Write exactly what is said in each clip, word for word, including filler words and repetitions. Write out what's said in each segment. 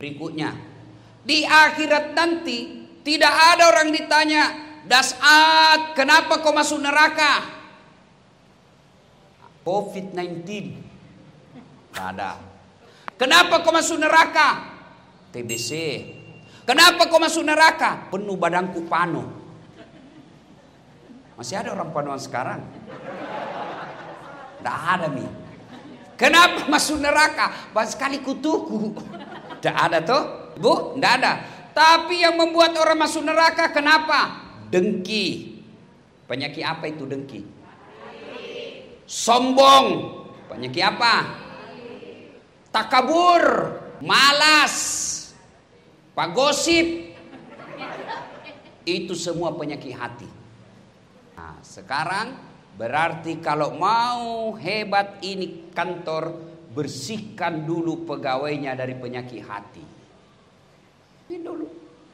Berikutnya, di akhirat nanti tidak ada orang ditanya, Das'at, kenapa kau masuk neraka? covid sembilan belas. Tidak ada. Kenapa kau masuk neraka? T B C. Kenapa kau masuk neraka? Penuh badanku pano. Masih ada orang panuan sekarang? Tidak ada nih. Kenapa masuk neraka? Banyak sekali kutuku. Tidak ada tuh, Bu? Tidak ada. Tapi yang membuat orang masuk neraka kenapa? Dengki. Penyakit apa itu dengki? Sombong. Penyakit apa? Takabur. Malas. Pagosip. Itu semua penyakit hati. Nah, sekarang berarti kalau mau hebat ini kantor, bersihkan dulu pegawainya dari penyakit hati. Ini dulu.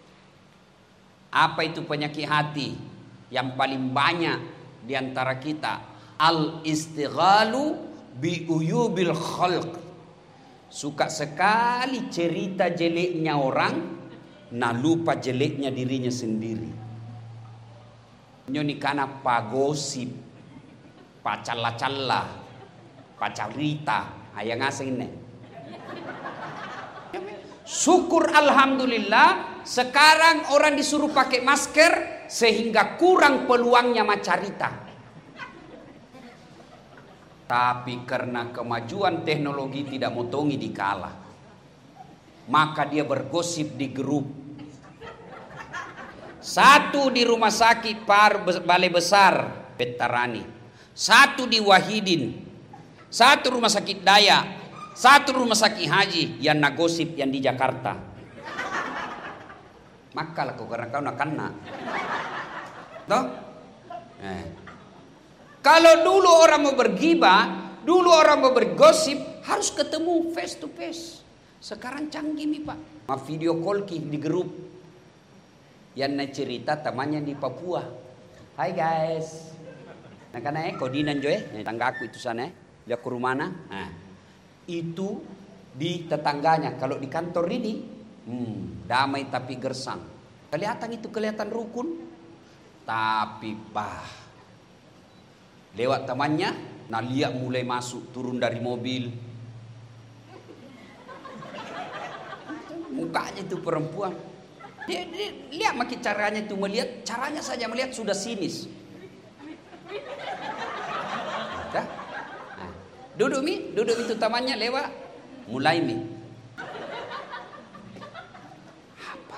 Apa itu penyakit hati? Yang paling banyak di antara kita, al-istighalu bi uyubil khalq. Suka sekali cerita jeleknya orang, nah lupa jeleknya dirinya sendiri. Nyoni kana pagosip, pacalla-calla, pacarita, ayang asing ini. Syukur alhamdulillah sekarang orang disuruh pakai masker sehingga kurang peluangnya macarita. Tapi karena kemajuan teknologi tidak motongi dikalah, maka dia bergosip di grup. Satu di rumah sakit Par Balai Besar Petarani, satu di Wahidin, satu rumah sakit Daya, satu rumah sakit Haji yang nagosip yang di Jakarta. Maka lah kau karena kau nak kena. Toh? Eh. Kalau dulu orang mau bergibah, dulu orang mau bergosip, harus ketemu face to face. Sekarang canggih nih Pak. Ma video call ki di grup. Yang nak cerita temannya di Papua. Hai guys. Nah karena eh kodinan jo eh, tangga aku itu sana eh, dia ke rumah nah. Nah, itu di tetangganya. Kalau di kantor ini, hmm, damai tapi gersang. Kelihatan itu kelihatan rukun, tapi bah. Lewat temannya, nah lihat mulai masuk turun dari mobil. Mukanya itu perempuan. Dia, dia lihat makin caranya itu melihat, caranya saja melihat sudah sinis. Dah. Nah, duduk mi, duduk itu temannya lewat, mulai mi. Apa?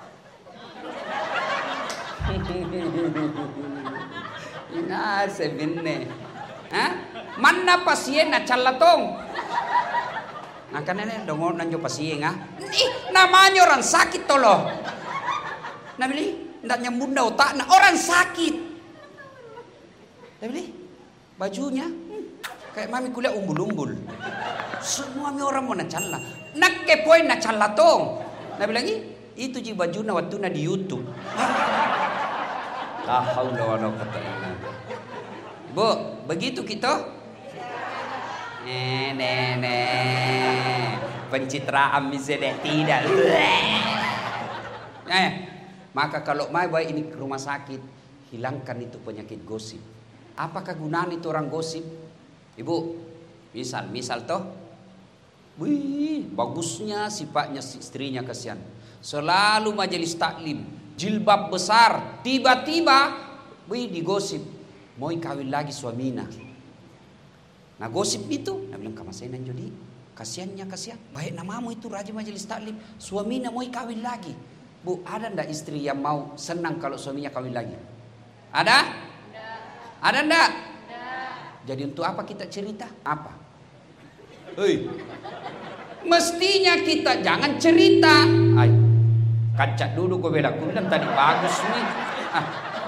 Ina sebinne. Hah? Mana pasien na calatong? Nah kan ini dongor nanjo pasien ah. Ih, namanya orang sakit tolo. Nah beli, ndak nyambung dah otak na orang sakit. Nah beli, bajunya hmm, kayak mami kuliah umbul-umbul. Semua mi orang mau na cala. Nak kepoin na calatong. Nah bilang itu ji baju na waktu na di YouTube. La haula wala quwwata illa billah. Bu, begitu kita? Eh, ne, ne. Pencitraan misalnya tidak. Eh, maka kalau mau baik ini ke rumah sakit, hilangkan itu penyakit gosip. Apakah gunanya itu orang gosip? Ibu, misal, misal toh, wih, bagusnya sifatnya istrinya kasihan. Selalu majelis taklim, jilbab besar, tiba-tiba, wih digosip, mau kawin lagi suamina. Nah gosip itu, nah bilang kamasenan jadi, kasihannya kasihan. Baik namamu itu rajin majelis taklim, suamina mau kawin lagi. Bu, ada ndak istri yang mau senang kalau suaminya kawin lagi? Ada? Nggak. Ada ndak? Nggak. Jadi untuk apa kita cerita? Apa? Hei, mestinya kita jangan cerita. Ay, kacat dulu gue bela, gue bilang tadi bagus nih. Ah.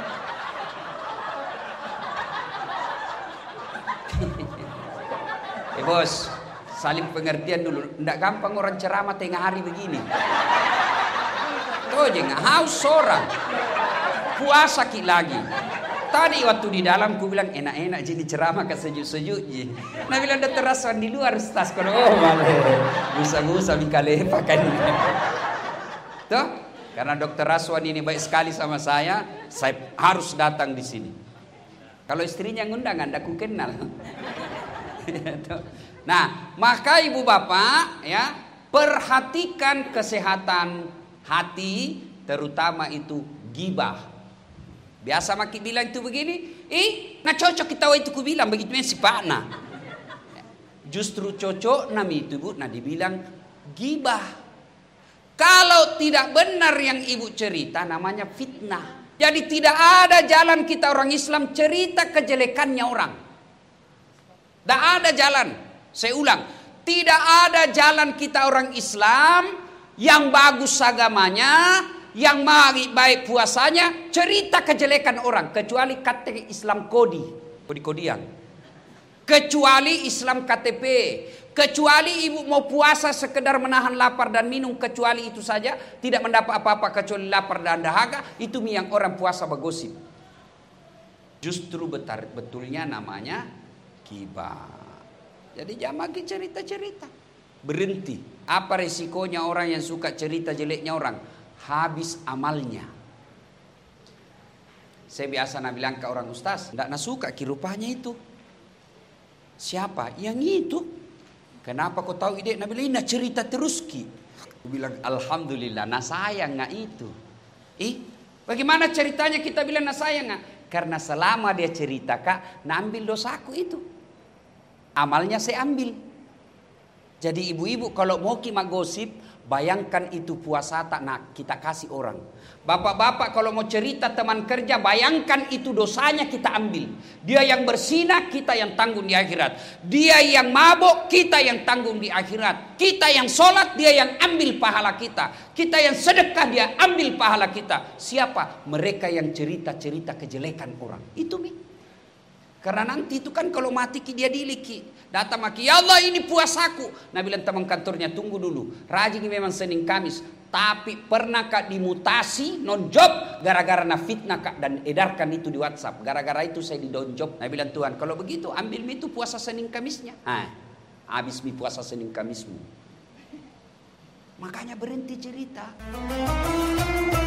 Eh bos, saling pengertian dulu. Nggak gampang orang ceramah tengah hari begini. Tuh aja nggak haus orang. Puasa ki lagi. Tadi waktu di dalam ku bilang enak-enak jadi ceramah ke sejuk-sejuk. Nah bilang dokter Raswan di luar tas kalau oh malah busa-busa mikale pakai. Tuh, karena dokter Raswan ini baik sekali sama saya, saya harus datang di sini. Kalau istrinya ngundang anda ku kenal. Nah, maka ibu bapak ya, perhatikan kesehatan hati, terutama itu gibah. Biasa maki bilang itu begini, eh, nah cocok kita itu ku bilang begitu si Pak Nah. Justru cocok nami itu bu, nah dibilang gibah. Kalau tidak benar yang ibu cerita namanya fitnah. Jadi tidak ada jalan kita orang Islam cerita kejelekannya orang. Tidak ada jalan. Saya ulang, tidak ada jalan kita orang Islam yang bagus agamanya, yang baik puasanya, cerita kejelekan orang. Kecuali K T P Islam Kodi, Kodi-kodian. Kecuali Islam K T P. Kecuali ibu mau puasa sekedar menahan lapar dan minum. Kecuali itu saja, tidak mendapat apa-apa kecuali lapar dan dahaga. Itu yang orang puasa bergosip. Justru betar, betulnya namanya gibah. Jadi jangan lagi cerita-cerita. Berhenti. Apa resikonya orang yang suka cerita jeleknya orang? Habis amalnya. Saya biasa nak bilang ke orang ustaz, tidak nak suka ki rupanya itu. Siapa? Yang itu. Kenapa kau tahu ide? Nak bilang nak cerita terus ki. Aku bilang alhamdulillah, nak sayang nggak itu. Ih, bagaimana ceritanya kita bilang nak sayang nggak? Karena selama dia cerita kak, nak ambil dosaku itu. Amalnya saya ambil. Jadi ibu-ibu kalau mau ki gosip, bayangkan itu puasa tak nak kita kasih orang. Bapak-bapak kalau mau cerita teman kerja, bayangkan itu dosanya kita ambil. Dia yang bersinah, kita yang tanggung di akhirat. Dia yang mabuk, kita yang tanggung di akhirat. Kita yang sholat, dia yang ambil pahala kita. Kita yang sedekah, dia ambil pahala kita. Siapa? Mereka yang cerita-cerita kejelekan orang. Itu mi. Karena nanti itu kan kalau mati dia diliki. Datang maki, ya Allah ini puasaku. Nah bilang teman kantornya, tunggu dulu. Rajin memang Senin Kamis. Tapi pernah kak dimutasi non job gara-gara na fitnah kak dan edarkan itu di WhatsApp. Gara-gara itu saya di don job. Nah bilang Tuhan kalau begitu ambil mi itu puasa Senin Kamisnya. Ah, habis mi puasa Senin Kamismu. Makanya berhenti cerita.